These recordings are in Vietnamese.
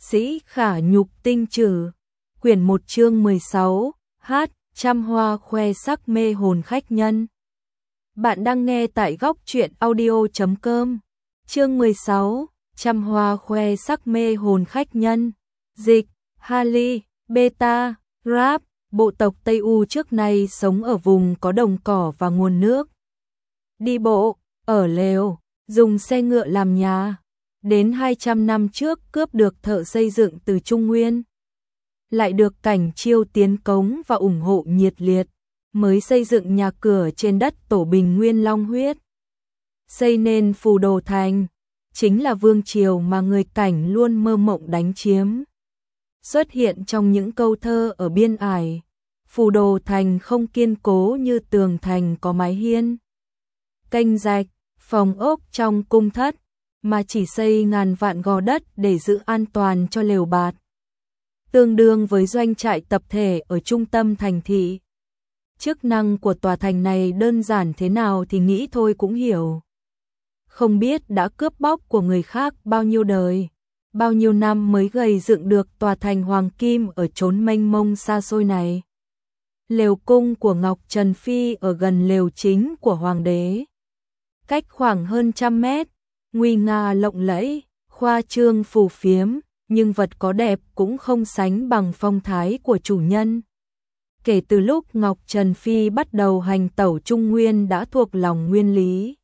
Sĩ Khả Nhục Tinh Trừ. Quyển 1 chương 16, hát, trăm hoa khoe sắc mê hồn khách nhân. Bạn đang nghe tại góc truyện audio.com. Chương 16, trăm hoa khoe sắc mê hồn khách nhân. Dịch, Hali, Beta, Rap. Bộ tộc Tây U trước nay sống ở vùng có đồng cỏ và nguồn nước. Đi bộ, ở lều, dùng xe ngựa làm nhà. Đến 200 năm trước cướp được thợ xây dựng từ Trung Nguyên. Lại được Cảnh Chiêu tiến cống và ủng hộ nhiệt liệt, mới xây dựng nhà cửa trên đất tổ bình nguyên long huyết. Xây nên Phù Đồ Thành, chính là vương triều mà người Cảnh luôn mơ mộng đánh chiếm. Xuất hiện trong những câu thơ ở biên ải, Phù Đồ Thành không kiên cố như tường thành có mái hiên, kênh rạch, phòng ốc trong cung thất, mà chỉ xây ngàn vạn gò đất để giữ an toàn cho lều bạt. Tương đương với doanh trại tập thể ở trung tâm thành thị. Chức năng của tòa thành này đơn giản thế nào thì nghĩ thôi cũng hiểu. Không biết đã cướp bóc của người khác bao nhiêu đời, bao nhiêu năm mới gầy dựng được tòa thành hoàng kim ở chốn mênh mông xa xôi này. Lều cung của Ngọc Trần Phi ở gần lều chính của hoàng đế, cách khoảng hơn 100 mét, nguy nga lộng lẫy, khoa trương phù phiếm, nhưng vật có đẹp cũng không sánh bằng phong thái của chủ nhân. Kể từ lúc Ngọc Trần Phi bắt đầu hành tẩu Trung Nguyên đã thuộc lòng nguyên lý.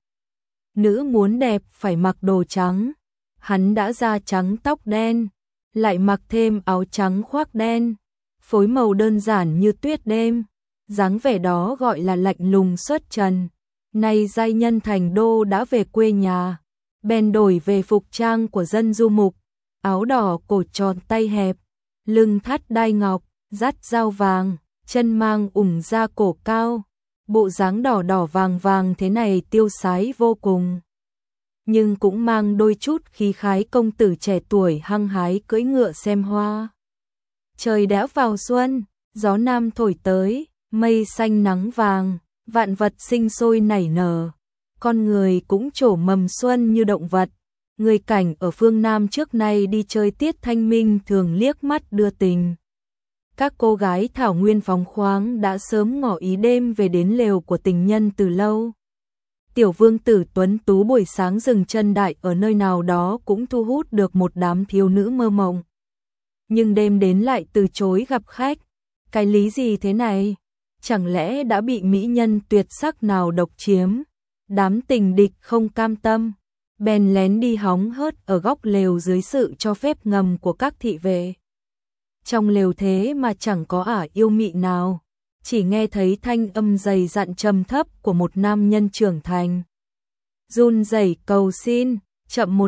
Nữ muốn đẹp phải mặc đồ trắng, hắn đã da trắng tóc đen, lại mặc thêm áo trắng khoác đen, phối màu đơn giản như tuyết đêm, dáng vẻ đó gọi là lạnh lùng xuất trần. Nay giai nhân thành đô đã về quê nhà, bèn đổi về phục trang của dân du mục, áo đỏ cổ tròn tay hẹp, lưng thắt đai ngọc, dắt dao vàng, chân mang ủng da cổ cao, bộ dáng đỏ đỏ vàng vàng thế này tiêu sái vô cùng. Nhưng cũng mang đôi chút khí khái công tử trẻ tuổi hăng hái cưỡi ngựa xem hoa. Trời đã vào xuân, gió nam thổi tới, mây xanh nắng vàng, vạn vật sinh sôi nảy nở. Con người cũng trổ mầm xuân như động vật. Người Cảnh ở phương Nam trước nay đi chơi tiết thanh minh thường liếc mắt đưa tình. Các cô gái thảo nguyên phóng khoáng đã sớm ngỏ ý đêm về đến lều của tình nhân từ lâu. Tiểu vương tử tuấn tú buổi sáng dừng chân đại ở nơi nào đó cũng thu hút được một đám thiếu nữ mơ mộng. Nhưng đêm đến lại từ chối gặp khách. Cái lý gì thế này? Chẳng lẽ đã bị mỹ nhân tuyệt sắc nào độc chiếm? Đám tình địch không cam tâm, bèn lén đi hóng hớt ở góc lều dưới sự cho phép ngầm của các thị vệ. Trong lều thế mà chẳng có ả yêu mị nào, chỉ nghe thấy thanh âm dày dặn trầm thấp của một nam nhân trưởng thành. Run rẩy cầu xin, chậm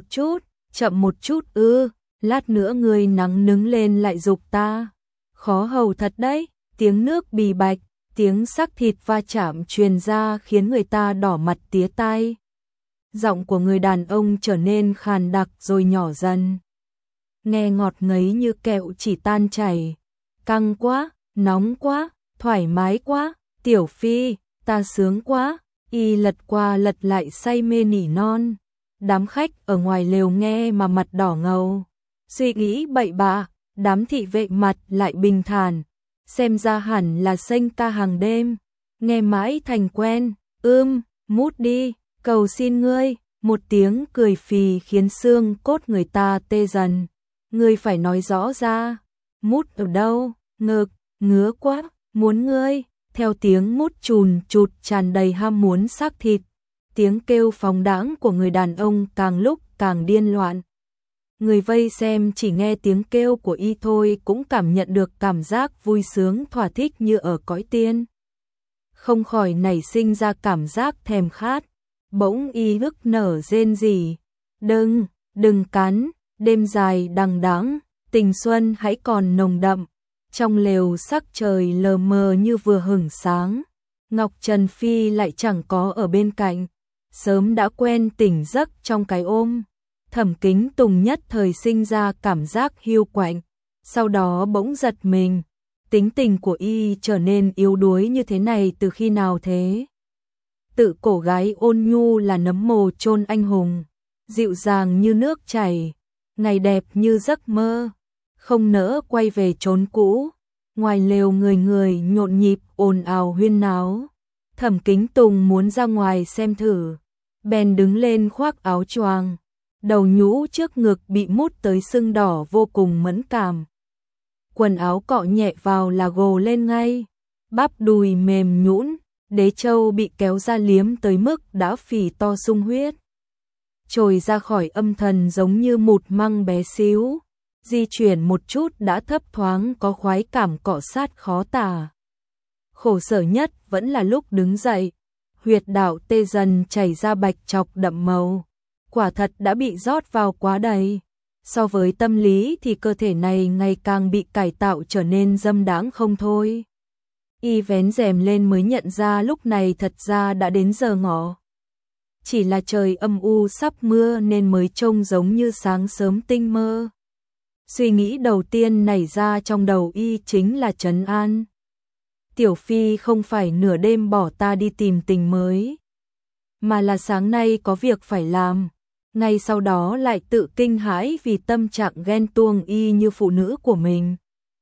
một chút lát nữa người nắng nứng lên lại giục ta. Khó hầu thật đấy, tiếng nước bì bạch, tiếng xác thịt va chạm truyền ra khiến người ta đỏ mặt tía tai. Giọng của người đàn ông trở nên khàn đặc rồi nhỏ dần. Nghe ngọt ngấy như kẹo chỉ tan chảy. Căng quá, nóng quá, thoải mái quá, tiểu phi, ta sướng quá. Y lật qua lật lại say mê nỉ non. Đám khách ở ngoài lều nghe mà mặt đỏ ngầu, suy nghĩ bậy bạ. Đám thị vệ mặt lại bình thản, xem ra hẳn là xanh ca hàng đêm. Nghe mãi thành quen, mút đi, cầu xin ngươi. Một tiếng cười phì khiến xương cốt người ta tê dần. Ngươi phải nói rõ ra, mút ở đâu? Ngực, ngứa quá, muốn ngươi. Theo tiếng mút chùn chụt tràn đầy ham muốn xác thịt, tiếng kêu phóng đãng của người đàn ông càng lúc càng điên loạn. Người vây xem chỉ nghe tiếng kêu của y thôi cũng cảm nhận được cảm giác vui sướng thỏa thích như ở cõi tiên. Không khỏi nảy sinh ra cảm giác thèm khát, bỗng y nức nở rên rỉ. Đừng cắn, đêm dài đằng đẵng, tình xuân hãy còn nồng đậm. Trong lều sắc trời lờ mờ như vừa hửng sáng, Ngọc Trần Phi lại chẳng có ở bên cạnh, sớm đã quen tỉnh giấc trong cái ôm. Thẩm Kính Tùng nhất thời sinh ra cảm giác hiu quạnh, sau đó bỗng giật mình, tính tình của y trở nên yếu đuối như thế này từ khi nào thế? Tự cổ gái ôn nhu là nấm mồ chôn anh hùng, dịu dàng như nước chảy, ngày đẹp như giấc mơ, không nỡ quay về chốn cũ. Ngoài lều người người nhộn nhịp ồn ào huyên náo. Thẩm Kính Tùng muốn ra ngoài xem thử, bèn đứng lên khoác áo choàng, đầu nhũ trước ngực bị mút tới sưng đỏ vô cùng mẫn cảm. Quần áo cọ nhẹ vào là gồ lên ngay, bắp đùi mềm nhũn, đế trâu bị kéo ra liếm tới mức đã phì to sung huyết. Trồi ra khỏi âm thần giống như một măng bé xíu, di chuyển một chút đã thấp thoáng có khoái cảm cọ sát khó tả. Khổ sở nhất vẫn là lúc đứng dậy, huyệt đạo tê dần chảy ra bạch chọc đậm màu, quả thật đã bị rót vào quá đầy. So với tâm lý thì cơ thể này ngày càng bị cải tạo trở nên dâm đãng không thôi. Y vén rèm lên mới nhận ra lúc này thật ra đã đến giờ ngọ. Chỉ là trời âm u sắp mưa nên mới trông giống như sáng sớm tinh mơ. Suy nghĩ đầu tiên nảy ra trong đầu Y chính là trấn an. Tiểu Phi không phải nửa đêm bỏ ta đi tìm tình mới, mà là sáng nay có việc phải làm. Ngay sau đó lại tự kinh hãi vì tâm trạng ghen tuông Y như phụ nữ của mình.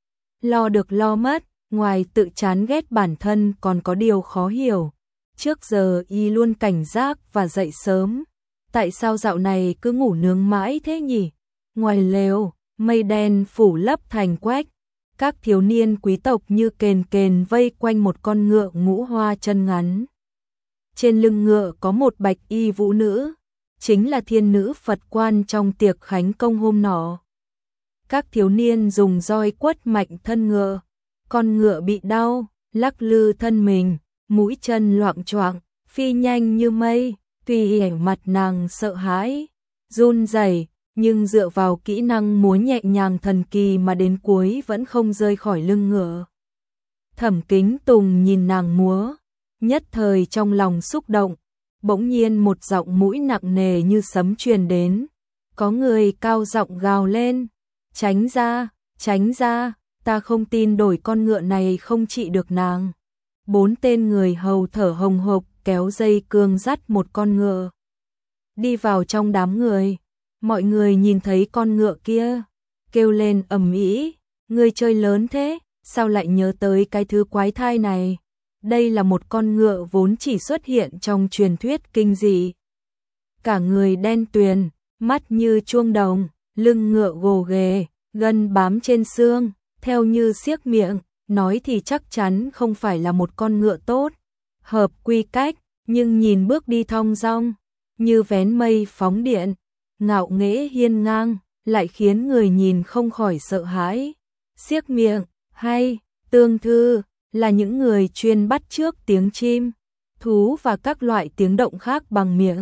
Lo được lo mất, ngoài tự chán ghét bản thân còn có điều khó hiểu. Trước giờ Y luôn cảnh giác và dậy sớm, tại sao dạo này cứ ngủ nướng mãi thế nhỉ? Ngoài lều, mây đen phủ lấp thành quách, các thiếu niên quý tộc như kền kền vây quanh một con ngựa ngũ hoa chân ngắn. Trên lưng ngựa có một bạch y vũ nữ, chính là thiên nữ Phật quan trong tiệc khánh công hôm nọ. Các thiếu niên dùng roi quất mạnh thân ngựa, con ngựa bị đau, lắc lư thân mình, mũi chân loạng choạng, phi nhanh như mây. Tuy vẻ mặt nàng sợ hãi, run rẩy, nhưng dựa vào kỹ năng múa nhẹ nhàng thần kỳ mà đến cuối vẫn không rơi khỏi lưng ngựa. Thẩm Kính Tùng nhìn nàng múa, nhất thời trong lòng xúc động, bỗng nhiên một giọng mũi nặng nề như sấm truyền đến, có người cao giọng gào lên, tránh ra, ta không tin đổi con ngựa này không trị được nàng. 4 tên người hầu thở hồng hộc kéo dây cương dắt một con ngựa đi vào trong đám người. Mọi người nhìn thấy con ngựa kia, kêu lên ầm ĩ, người chơi lớn thế, sao lại nhớ tới cái thứ quái thai này? Đây là một con ngựa vốn chỉ xuất hiện trong truyền thuyết kinh dị. Cả người đen tuyền, mắt như chuông đồng, lưng ngựa gồ ghề, gân bám trên xương, theo như xiếc miệng, nói thì chắc chắn không phải là một con ngựa tốt, hợp quy cách, nhưng nhìn bước đi thong dong, như vén mây phóng điện, ngạo nghễ hiên ngang, lại khiến người nhìn không khỏi sợ hãi. Xiếc miệng, hay, tương thư, là những người chuyên bắt chước tiếng chim, thú và các loại tiếng động khác bằng miệng.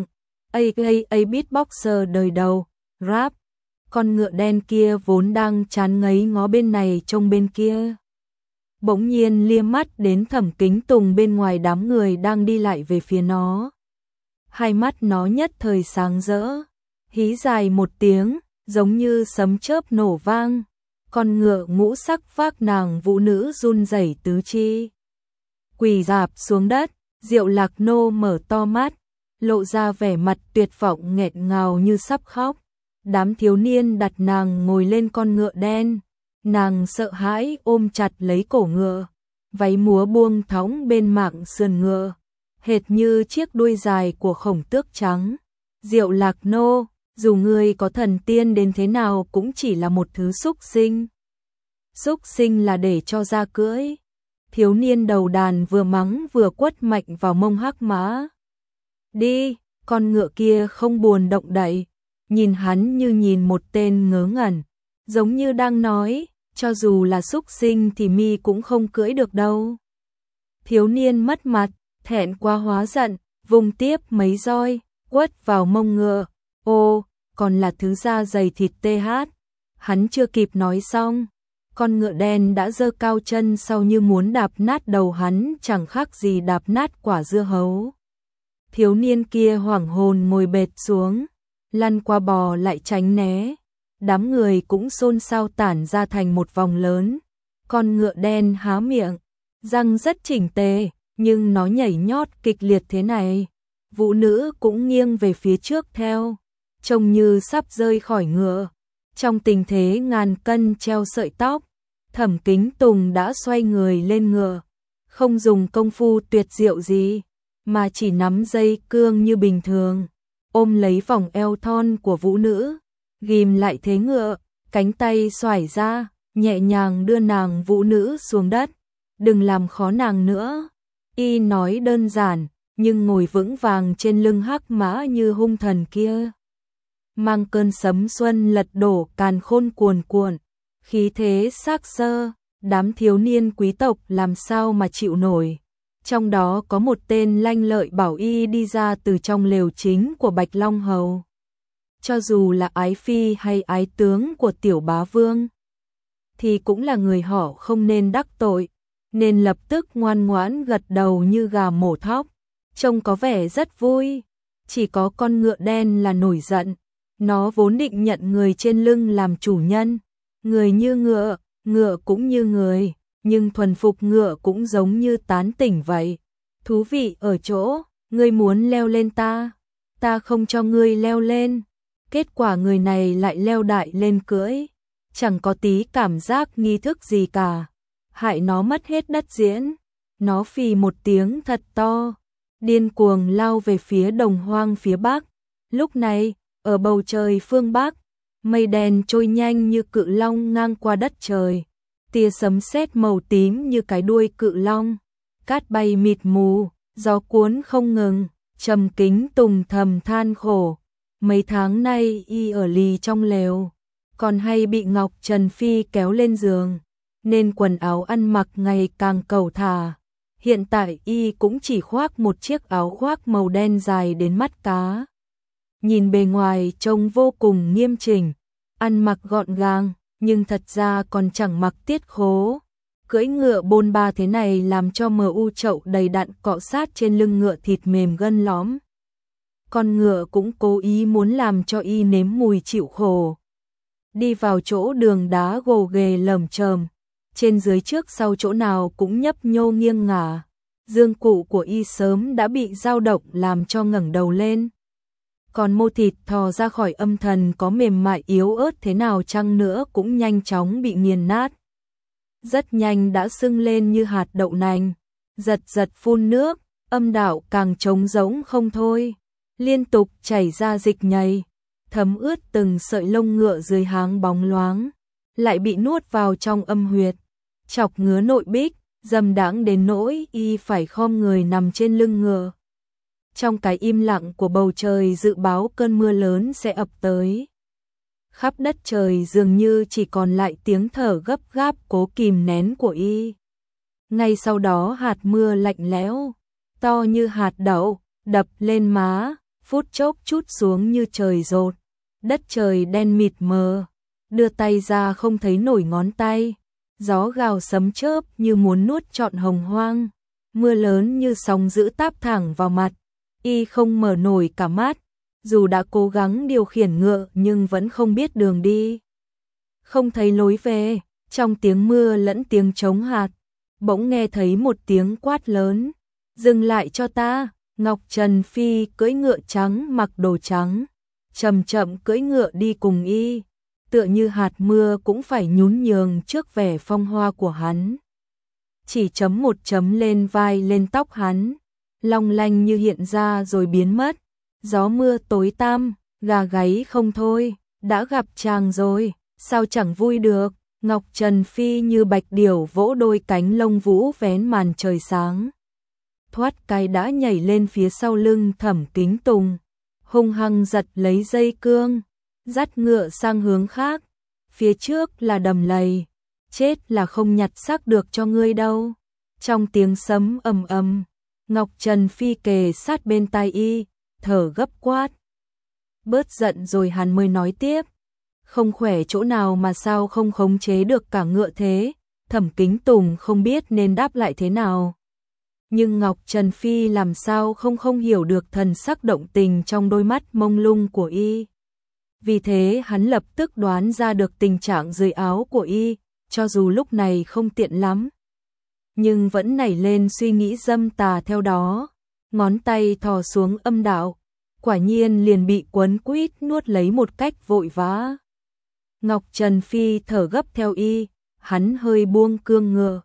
A beatboxer đời đầu, rap. Con ngựa đen kia vốn đang chán ngấy ngó bên này trông bên kia, bỗng nhiên liếc mắt đến Thẩm Kính Tùng bên ngoài đám người đang đi lại về phía nó. Hai mắt nó nhất thời sáng rỡ, hí dài một tiếng, giống như sấm chớp nổ vang. Con ngựa ngũ sắc vác nàng vũ nữ run rẩy tứ chi, quỳ rạp xuống đất. Diệu Lạc Nô mở to mắt, lộ ra vẻ mặt tuyệt vọng nghẹn ngào như sắp khóc. Đám thiếu niên đặt nàng ngồi lên con ngựa đen, nàng sợ hãi ôm chặt lấy cổ ngựa, váy múa buông thõng bên mảng sườn ngựa, hệt như chiếc đuôi dài của khổng tước trắng. Diệu Lạc Nô, dù ngươi có thần tiên đến thế nào cũng chỉ là một thứ súc sinh. Súc sinh là để cho ra cưỡi. Thiếu niên đầu đàn vừa mắng vừa quất mạnh vào mông hắc mã. Đi, con ngựa kia không buồn động đậy, nhìn hắn như nhìn một tên ngớ ngẩn, giống như đang nói, cho dù là súc sinh thì mi cũng không cưỡi được đâu. Thiếu niên mất mặt, thẹn quá hóa giận, vùng tiếp mấy roi, quất vào mông ngựa. Ô, còn là thứ da dày thịt TH. Hắn chưa kịp nói xong, con ngựa đen đã giơ cao chân sau như muốn đạp nát đầu hắn, chẳng khác gì đạp nát quả dưa hấu. Thiếu niên kia hoảng hồn ngồi bệt xuống, lăn qua bò lại tránh né. Đám người cũng xôn xao tản ra thành một vòng lớn. Con ngựa đen há miệng, răng rất chỉnh tề, nhưng nó nhảy nhót kịch liệt thế này. Vũ nữ cũng nghiêng về phía trước theo, trông như sắp rơi khỏi ngựa. Trong tình thế ngàn cân treo sợi tóc, Thẩm Kính Tùng đã xoay người lên ngựa, không dùng công phu tuyệt diệu gì, mà chỉ nắm dây cương như bình thường, ôm lấy vòng eo thon của vũ nữ, ghim lại thế ngựa, cánh tay xoải ra, nhẹ nhàng đưa nàng vũ nữ xuống đất. Đừng làm khó nàng nữa. Y nói đơn giản, nhưng ngồi vững vàng trên lưng hắc mã như hung thần kia. Mang cơn sấm xuân lật đổ càn khôn cuồn cuộn, khí thế xác sơ, đám thiếu niên quý tộc làm sao mà chịu nổi. Trong đó có một tên lanh lợi bảo Y đi ra từ trong lều chính của Bạch Long Hầu. Cho dù là ái phi hay ái tướng của tiểu bá vương, thì cũng là người họ không nên đắc tội, nên lập tức ngoan ngoãn gật đầu như gà mổ thóc, trông có vẻ rất vui. Chỉ có con ngựa đen là nổi giận, nó vốn định nhận người trên lưng làm chủ nhân, người như ngựa, ngựa cũng như người, nhưng thuần phục ngựa cũng giống như tán tỉnh vậy. Thú vị ở chỗ, ngươi muốn leo lên ta, ta không cho ngươi leo lên. Kết quả người này lại leo đại lên cưỡi, chẳng có tí cảm giác nghi thức gì cả, hại nó mất hết đất diễn. Nó phì một tiếng thật to, điên cuồng lao về phía đồng hoang phía bắc. Lúc này, ở bầu trời phương bắc, mây đen trôi nhanh như cự long ngang qua đất trời, tia sấm sét màu tím như cái đuôi cự long, cát bay mịt mù, gió cuốn không ngừng. Trầm Kính Tùng thầm than khổ, mấy tháng nay Y ở lì trong lều, còn hay bị Ngọc Trần Phi kéo lên giường, nên quần áo ăn mặc ngày càng cẩu thả. Hiện tại Y cũng chỉ khoác một chiếc áo khoác màu đen dài đến mắt cá. Nhìn bề ngoài trông vô cùng nghiêm chỉnh, ăn mặc gọn gàng, nhưng thật ra còn chẳng mặc tiết khố. Cưỡi ngựa bôn ba thế này làm cho MU chậu đầy đặn cọ sát trên lưng ngựa thịt mềm gân lõm. Con ngựa cũng cố ý muốn làm cho Y nếm mùi chịu khổ. Đi vào chỗ đường đá gồ ghề lởm chởm, trên dưới trước sau chỗ nào cũng nhấp nhô nghiêng ngả. Dương cụ của Y sớm đã bị dao động làm cho ngẩng đầu lên. Còn mô thịt thò ra khỏi âm thần có mềm mại yếu ớt thế nào chăng nữa cũng nhanh chóng bị nghiền nát. Rất nhanh đã sưng lên như hạt đậu nành, giật giật phun nước, âm đạo càng trống rỗng không thôi, liên tục chảy ra dịch nhầy, thấm ướt từng sợi lông ngựa dưới háng bóng loáng, lại bị nuốt vào trong âm huyệt, chọc ngứa nội bích, dầm đãng đến nỗi Y phải khom người nằm trên lưng ngựa. Trong cái im lặng của bầu trời dự báo cơn mưa lớn sẽ ập tới. Khắp đất trời dường như chỉ còn lại tiếng thở gấp gáp cố kìm nén của Y. Ngay sau đó hạt mưa lạnh lẽo, to như hạt đậu, đập lên má, phút chốc trút xuống như trời dột. Đất trời đen mịt mờ, đưa tay ra không thấy nổi ngón tay. Gió gào sấm chớp như muốn nuốt trọn hồng hoang. Mưa lớn như sóng dữ táp thẳng vào mặt. Y không mở nổi cả mắt, dù đã cố gắng điều khiển ngựa nhưng vẫn không biết đường đi. Không thấy lối về, trong tiếng mưa lẫn tiếng trống hạt, bỗng nghe thấy một tiếng quát lớn. Dừng lại cho ta. Ngọc Trần Phi cưỡi ngựa trắng mặc đồ trắng, chậm chậm cưỡi ngựa đi cùng Y, tựa như hạt mưa cũng phải nhún nhường trước vẻ phong hoa của hắn. Chỉ chấm một chấm lên vai lên tóc hắn, long lanh như hiện ra rồi biến mất. Gió mưa tối tăm, gà gáy không thôi, đã gặp chàng rồi, sao chẳng vui được. Ngọc Trần Phi như bạch điểu vỗ đôi cánh lông vũ vén màn trời sáng. Thoát cái đã nhảy lên phía sau lưng Thẩm Kính Tùng, hung hăng giật lấy dây cương, dắt ngựa sang hướng khác. Phía trước là đầm lầy, chết là không nhặt xác được cho ngươi đâu. Trong tiếng sấm ầm ầm, Ngọc Trần Phi kề sát bên tai Y, thở gấp quát. Bớt giận rồi hắn mới nói tiếp. Không khỏe chỗ nào mà sao không khống chế được cả ngựa thế. Thẩm Kính Tùng không biết nên đáp lại thế nào. Nhưng Ngọc Trần Phi làm sao không hiểu được thần sắc động tình trong đôi mắt mông lung của Y. Vì thế hắn lập tức đoán ra được tình trạng dưới áo của Y, cho dù lúc này không tiện lắm. Nhưng vẫn nảy lên suy nghĩ dâm tà theo đó. Ngón tay thò xuống âm đạo, quả nhiên liền bị quấn quýt nuốt lấy một cách vội vã. Ngọc Trần Phi thở gấp theo y, hắn hơi buông cương ngựa.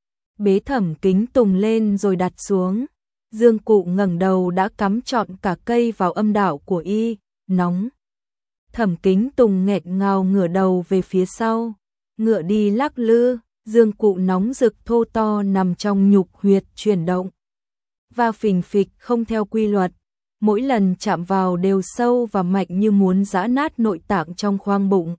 Bế Thẩm Kính Tùng lên rồi đặt xuống. Dương Cụ ngẩng đầu đã cắm trọn cả cây vào âm đạo của y, nóng. Thẩm Kính Tùng nghẹt ngào ngửa đầu về phía sau, ngựa đi lắc lư, Dương Cụ nóng rực thô to nằm trong nhục huyệt chuyển động. Và phình phịch không theo quy luật, mỗi lần chạm vào đều sâu và mạnh như muốn giã nát nội tạng trong khoang bụng.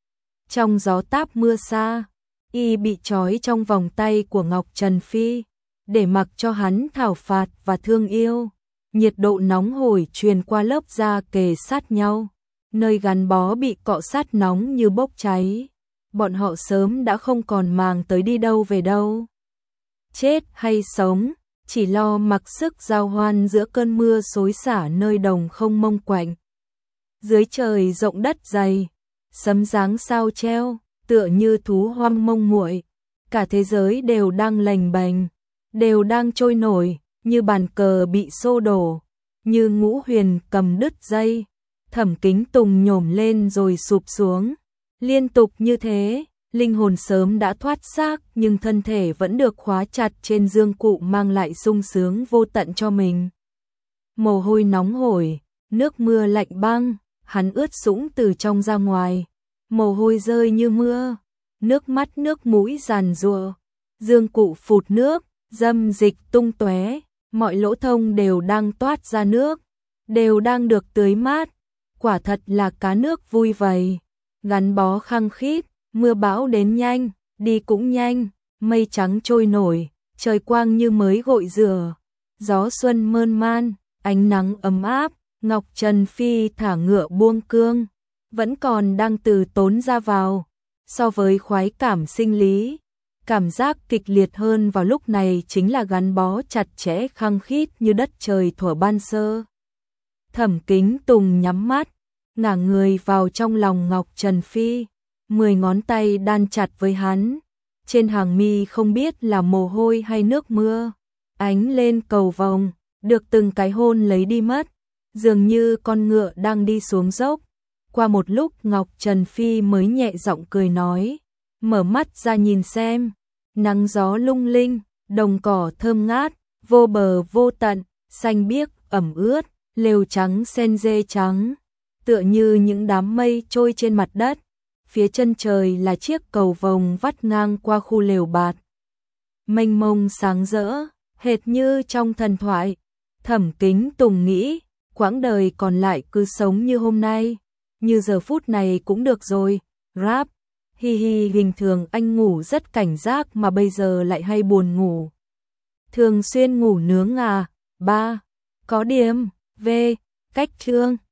Trong gió táp mưa xa, y bị trói trong vòng tay của Ngọc Trần Phi, để mặc cho hắn thảo phạt và thương yêu. Nhiệt độ nóng hổi truyền qua lớp da kề sát nhau, nơi gắn bó bị cọ sát nóng như bốc cháy. Bọn họ sớm đã không còn màng tới đi đâu về đâu, chết hay sống, chỉ lo mặc sức giao hoan giữa cơn mưa xối xả nơi đồng không mông quạnh. Dưới trời rộng đất dày, sấm giáng sao treo, tựa như thú hoang mông muội. Cả thế giới đều đang lềnh bềnh, đều đang trôi nổi, như bàn cờ bị xô đổ, như ngũ huyền cầm đứt dây. Thẩm Kính Tùng nhổm lên rồi sụp xuống. Liên tục như thế, linh hồn sớm đã thoát xác nhưng thân thể vẫn được khóa chặt trên Dương Cụ mang lại sung sướng vô tận cho mình. Mồ hôi nóng hổi, nước mưa lạnh băng, hắn ướt sũng từ trong ra ngoài. Mồ hôi rơi như mưa, nước mắt nước mũi giàn giụa. Dương Cụ phụt nước, dâm dịch tung tóe, mọi lỗ thông đều đang toát ra nước, đều đang được tưới mát. Quả thật là cá nước vui vầy, gắn bó khăng khít, mưa bão đến nhanh, đi cũng nhanh, mây trắng trôi nổi, trời quang như mới gội rửa, gió xuân mơn man, ánh nắng ấm áp. Ngọc Trần Phi thả ngựa buông cương, vẫn còn đang từ tốn ra vào. So với khoái cảm sinh lý, cảm giác kịch liệt hơn vào lúc này chính là gắn bó chặt chẽ khăng khít như đất trời thuở ban sơ. Thẩm Kính Tùng nhắm mắt, ngả người vào trong lòng Ngọc Trần Phi, 10 ngón tay đan chặt với hắn. Trên hàng mi không biết là mồ hôi hay nước mưa, ánh lên cầu vồng, được từng cái hôn lấy đi mất, dường như con ngựa đang đi xuống dốc. Qua một lúc Ngọc Trần Phi mới nhẹ giọng cười nói, mở mắt ra nhìn xem, nắng gió lung linh, đồng cỏ thơm ngát, vô bờ vô tận, xanh biếc ẩm ướt, lều trắng sen dê trắng, tựa như những đám mây trôi trên mặt đất. Phía chân trời là chiếc cầu vồng vắt ngang qua khu lều bạt, mênh mông sáng rỡ, hệt như trong thần thoại. Thẩm Kính Tùng nghĩ, quãng đời còn lại cứ sống như hôm nay, như giờ phút này cũng được rồi. Rap, hi hi, bình thường anh ngủ rất cảnh giác mà bây giờ lại hay buồn ngủ. Thường xuyên ngủ nướng à? 3. Có điểm. V. Cách thương.